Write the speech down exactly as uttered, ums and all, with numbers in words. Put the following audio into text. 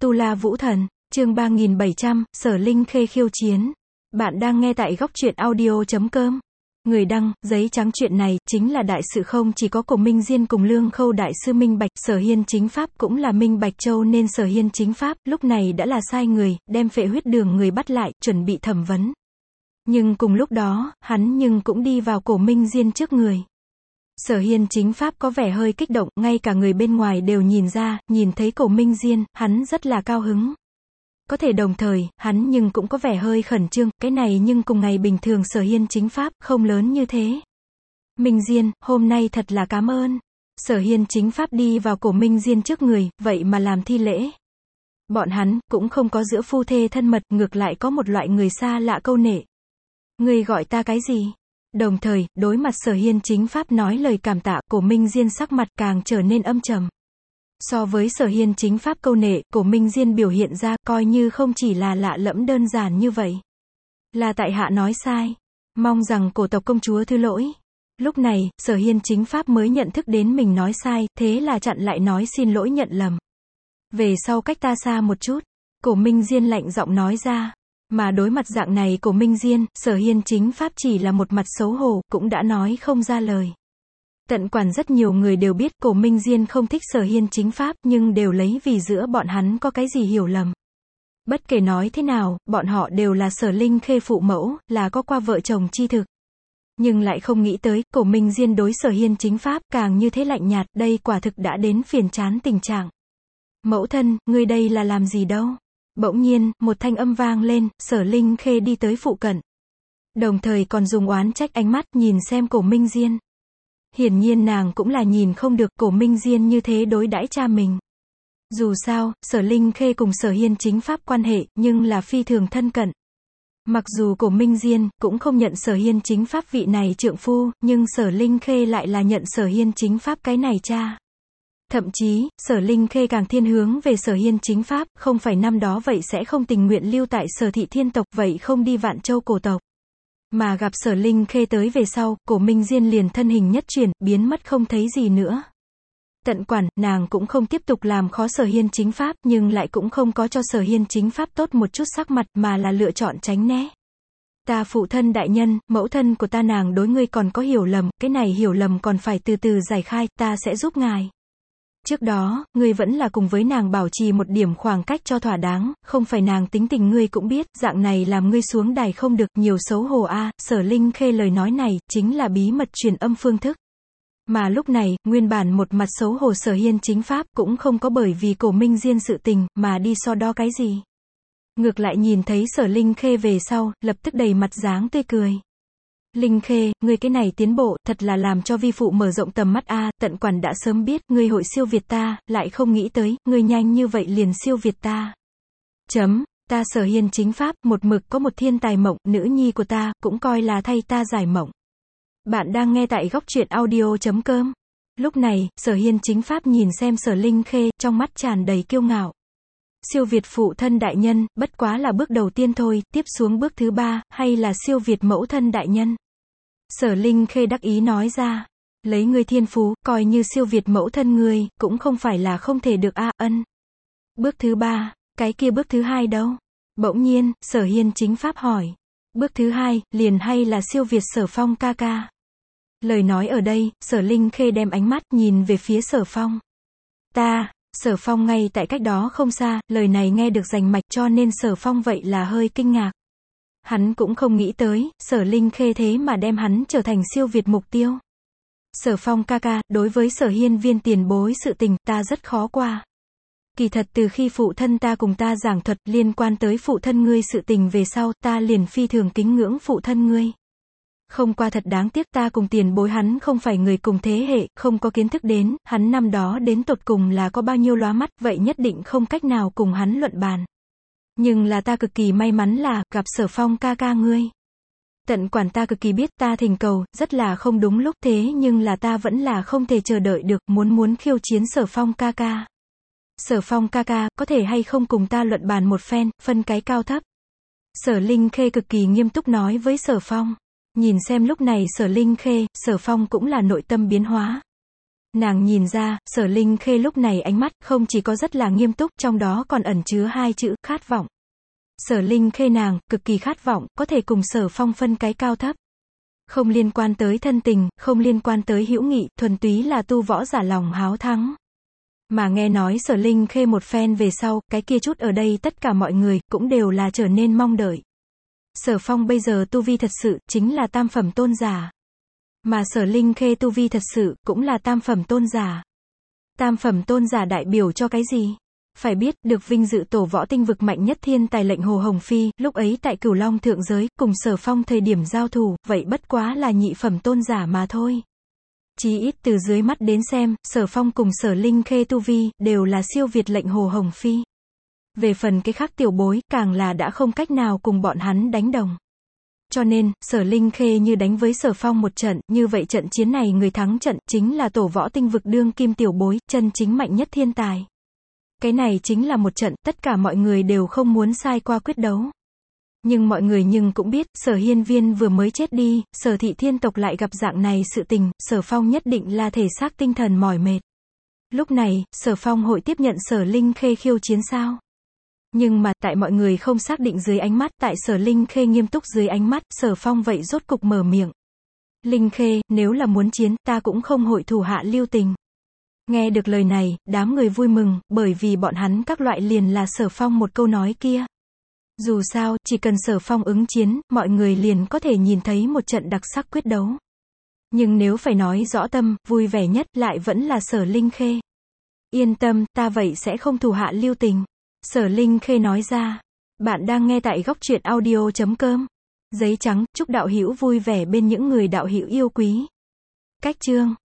Tu La Vũ Thần, chương ba nghìn bảy trăm, Sở Linh Khê khiêu chiến. Bạn đang nghe tại góc truyện audio chấm com. Người đăng, giấy trắng. Chuyện này, chính là đại sự không chỉ có Cổ Minh Diên cùng Lương Khâu đại sư minh bạch, Sở Hiên chính pháp cũng là minh bạch châu nên Sở Hiên chính pháp, lúc này đã là sai người, đem Phệ Huyết Đường người bắt lại, chuẩn bị thẩm vấn. Nhưng cùng lúc đó, hắn nhưng cũng đi vào Cổ Minh Diên trước người. Sở Hiên chính pháp có vẻ hơi kích động, ngay cả người bên ngoài đều nhìn ra, nhìn thấy Cổ Minh Diên, hắn rất là cao hứng. Có thể đồng thời, hắn nhưng cũng có vẻ hơi khẩn trương, cái này nhưng cùng ngày bình thường Sở Hiên chính pháp, không lớn như thế. Minh Diên, hôm nay thật là cảm ơn. Sở Hiên chính pháp đi vào Cổ Minh Diên trước người, vậy mà làm thi lễ. Bọn hắn, cũng không có giữa phu thê thân mật, ngược lại có một loại người xa lạ câu nệ. Ngươi gọi ta cái gì? Đồng thời, đối mặt Sở Hiên chính pháp nói lời cảm tạ, Cổ Minh Diên sắc mặt càng trở nên âm trầm. So với Sở Hiên chính pháp câu nệ, Cổ Minh Diên biểu hiện ra, coi như không chỉ là lạ lẫm đơn giản như vậy. Là tại hạ nói sai. Mong rằng cổ tộc công chúa thứ lỗi. Lúc này, Sở Hiên chính pháp mới nhận thức đến mình nói sai, thế là chặn lại nói xin lỗi nhận lầm. Về sau cách ta xa một chút. Cổ Minh Diên lạnh giọng nói ra. Mà đối mặt dạng này Cổ Minh Diên, Sở Hiên chính pháp chỉ là một mặt xấu hổ, cũng đã nói không ra lời. Tận quản rất nhiều người đều biết Cổ Minh Diên không thích Sở Hiên chính pháp, nhưng đều lấy vì giữa bọn hắn có cái gì hiểu lầm. Bất kể nói thế nào, bọn họ đều là Sở Linh Khê phụ mẫu, là có qua vợ chồng chi thực. Nhưng lại không nghĩ tới, Cổ Minh Diên đối Sở Hiên chính pháp càng như thế lạnh nhạt, đây quả thực đã đến phiền chán tình trạng. Mẫu thân, ngươi đây là làm gì đâu? Bỗng nhiên, một thanh âm vang lên, Sở Linh Khê đi tới phụ cận. Đồng thời còn dùng oán trách ánh mắt nhìn xem Cổ Minh Diên. Hiển nhiên nàng cũng là nhìn không được Cổ Minh Diên như thế đối đãi cha mình. Dù sao, Sở Linh Khê cùng Sở Hiên chính pháp quan hệ, nhưng là phi thường thân cận. Mặc dù Cổ Minh Diên cũng không nhận Sở Hiên chính pháp vị này trượng phu, nhưng Sở Linh Khê lại là nhận Sở Hiên chính pháp cái này cha. Thậm chí, Sở Linh Khê càng thiên hướng về Sở Hiên chính pháp, không phải năm đó vậy sẽ không tình nguyện lưu tại Sở Thị Thiên tộc, vậy không đi Vạn Châu cổ tộc. Mà gặp Sở Linh Khê tới về sau, Cổ Minh Diên liền thân hình nhất chuyển, biến mất không thấy gì nữa. Tận quản, nàng cũng không tiếp tục làm khó Sở Hiên chính pháp, nhưng lại cũng không có cho Sở Hiên chính pháp tốt một chút sắc mặt, mà là lựa chọn tránh né. Ta phụ thân đại nhân, mẫu thân của ta nàng đối ngươi còn có hiểu lầm, cái này hiểu lầm còn phải từ từ giải khai, ta sẽ giúp ngài. Trước đó, ngươi vẫn là cùng với nàng bảo trì một điểm khoảng cách cho thỏa đáng, không phải nàng tính tình ngươi cũng biết, dạng này làm ngươi xuống đài không được, nhiều xấu hổ a. Sở Linh Khê lời nói này, chính là bí mật truyền âm phương thức. Mà lúc này, nguyên bản một mặt xấu hổ Sở Hiên chính pháp, cũng không có bởi vì Cổ Minh Diên sự tình, mà đi so đo cái gì. Ngược lại nhìn thấy Sở Linh Khê về sau, lập tức đầy mặt dáng tươi cười. Linh Khê, ngươi cái này tiến bộ, thật là làm cho vi phụ mở rộng tầm mắt a. Tận quản đã sớm biết, ngươi hội siêu việt ta, lại không nghĩ tới, ngươi nhanh như vậy liền siêu việt ta. Chấm, ta Sở Hiên chính pháp, một mực có một thiên tài mộng, nữ nhi của ta, cũng coi là thay ta giải mộng. Bạn đang nghe tại góc truyện audio chấm com. Lúc này, Sở Hiên chính pháp nhìn xem Sở Linh Khê, trong mắt tràn đầy kiêu ngạo. Siêu việt phụ thân đại nhân, bất quá là bước đầu tiên thôi, tiếp xuống bước thứ ba, hay là siêu việt mẫu thân đại nhân. Sở Linh Khê đắc ý nói ra, lấy ngươi thiên phú, coi như siêu việt mẫu thân ngươi, cũng không phải là không thể được a. Ân. Bước thứ ba, cái kia bước thứ hai đâu? Bỗng nhiên, Sở Hiên chính pháp hỏi. Bước thứ hai, liền hay là siêu việt Sở Phong ca ca. Lời nói ở đây, Sở Linh Khê đem ánh mắt nhìn về phía Sở Phong. Ta, Sở Phong ngay tại cách đó không xa, lời này nghe được rành mạch cho nên Sở Phong vậy là hơi kinh ngạc. Hắn cũng không nghĩ tới, Sở Linh Khê thế mà đem hắn trở thành siêu việt mục tiêu. Sở Phong ca ca, đối với Sở Hiên viên tiền bối sự tình, ta rất khó qua. Kỳ thật từ khi phụ thân ta cùng ta giảng thuật liên quan tới phụ thân ngươi sự tình về sau, ta liền phi thường kính ngưỡng phụ thân ngươi. Không qua thật đáng tiếc ta cùng tiền bối hắn không phải người cùng thế hệ, không có kiến thức đến, hắn năm đó đến tột cùng là có bao nhiêu lóa mắt, vậy nhất định không cách nào cùng hắn luận bàn. Nhưng là ta cực kỳ may mắn là, gặp Sở Phong ca ca ngươi. Tận quản ta cực kỳ biết ta thỉnh cầu, rất là không đúng lúc thế nhưng là ta vẫn là không thể chờ đợi được, muốn muốn khiêu chiến Sở Phong ca ca. Sở Phong ca ca, có thể hay không cùng ta luận bàn một phen, phân cái cao thấp. Sở Linh Khê cực kỳ nghiêm túc nói với Sở Phong. Nhìn xem lúc này Sở Linh Khê, Sở Phong cũng là nội tâm biến hóa. Nàng nhìn ra, Sở Linh Khê lúc này ánh mắt không chỉ có rất là nghiêm túc, trong đó còn ẩn chứa hai chữ, khát vọng. Sở Linh Khê nàng, cực kỳ khát vọng, có thể cùng Sở Phong phân cái cao thấp. Không liên quan tới thân tình, không liên quan tới hữu nghị, thuần túy là tu võ giả lòng háo thắng. Mà nghe nói Sở Linh Khê một phen về sau, cái kia chút ở đây tất cả mọi người, cũng đều là trở nên mong đợi. Sở Phong bây giờ tu vi thật sự, chính là tam phẩm tôn giả. Mà Sở Linh Khê tu vi thật sự, cũng là tam phẩm tôn giả. Tam phẩm tôn giả đại biểu cho cái gì? Phải biết, được vinh dự tổ võ tinh vực mạnh nhất thiên tài lệnh Hồ Hồng Phi, lúc ấy tại Cửu Long thượng giới, cùng Sở Phong thời điểm giao thủ, vậy bất quá là nhị phẩm tôn giả mà thôi. Chí ít từ dưới mắt đến xem, Sở Phong cùng Sở Linh Khê tu vi, đều là siêu việt lệnh Hồ Hồng Phi. Về phần cái khác tiểu bối, càng là đã không cách nào cùng bọn hắn đánh đồng. Cho nên, Sở Linh Khê như đánh với Sở Phong một trận, như vậy trận chiến này người thắng trận, chính là tổ võ tinh vực đương kim tiểu bối, chân chính mạnh nhất thiên tài. Cái này chính là một trận, tất cả mọi người đều không muốn sai qua quyết đấu. Nhưng mọi người nhưng cũng biết, Sở Hiên Viên vừa mới chết đi, Sở thị thiên tộc lại gặp dạng này sự tình, Sở Phong nhất định là thể xác tinh thần mỏi mệt. Lúc này, Sở Phong hội tiếp nhận Sở Linh Khê khiêu chiến sao? Nhưng mà, tại mọi người không xác định dưới ánh mắt, tại Sở Linh Khê nghiêm túc dưới ánh mắt, Sở Phong vậy rốt cục mở miệng. Linh Khê, nếu là muốn chiến, ta cũng không hội thủ hạ lưu tình. Nghe được lời này, đám người vui mừng, bởi vì bọn hắn các loại liền là Sở Phong một câu nói kia. Dù sao, chỉ cần Sở Phong ứng chiến, mọi người liền có thể nhìn thấy một trận đặc sắc quyết đấu. Nhưng nếu phải nói rõ tâm, vui vẻ nhất lại vẫn là Sở Linh Khê. Yên tâm, ta vậy sẽ không thủ hạ lưu tình. Sở Linh Khê nói ra. Bạn đang nghe tại góc truyện audio chấm com. Giấy trắng, chúc đạo hữu vui vẻ bên những người đạo hữu yêu quý. Cách chương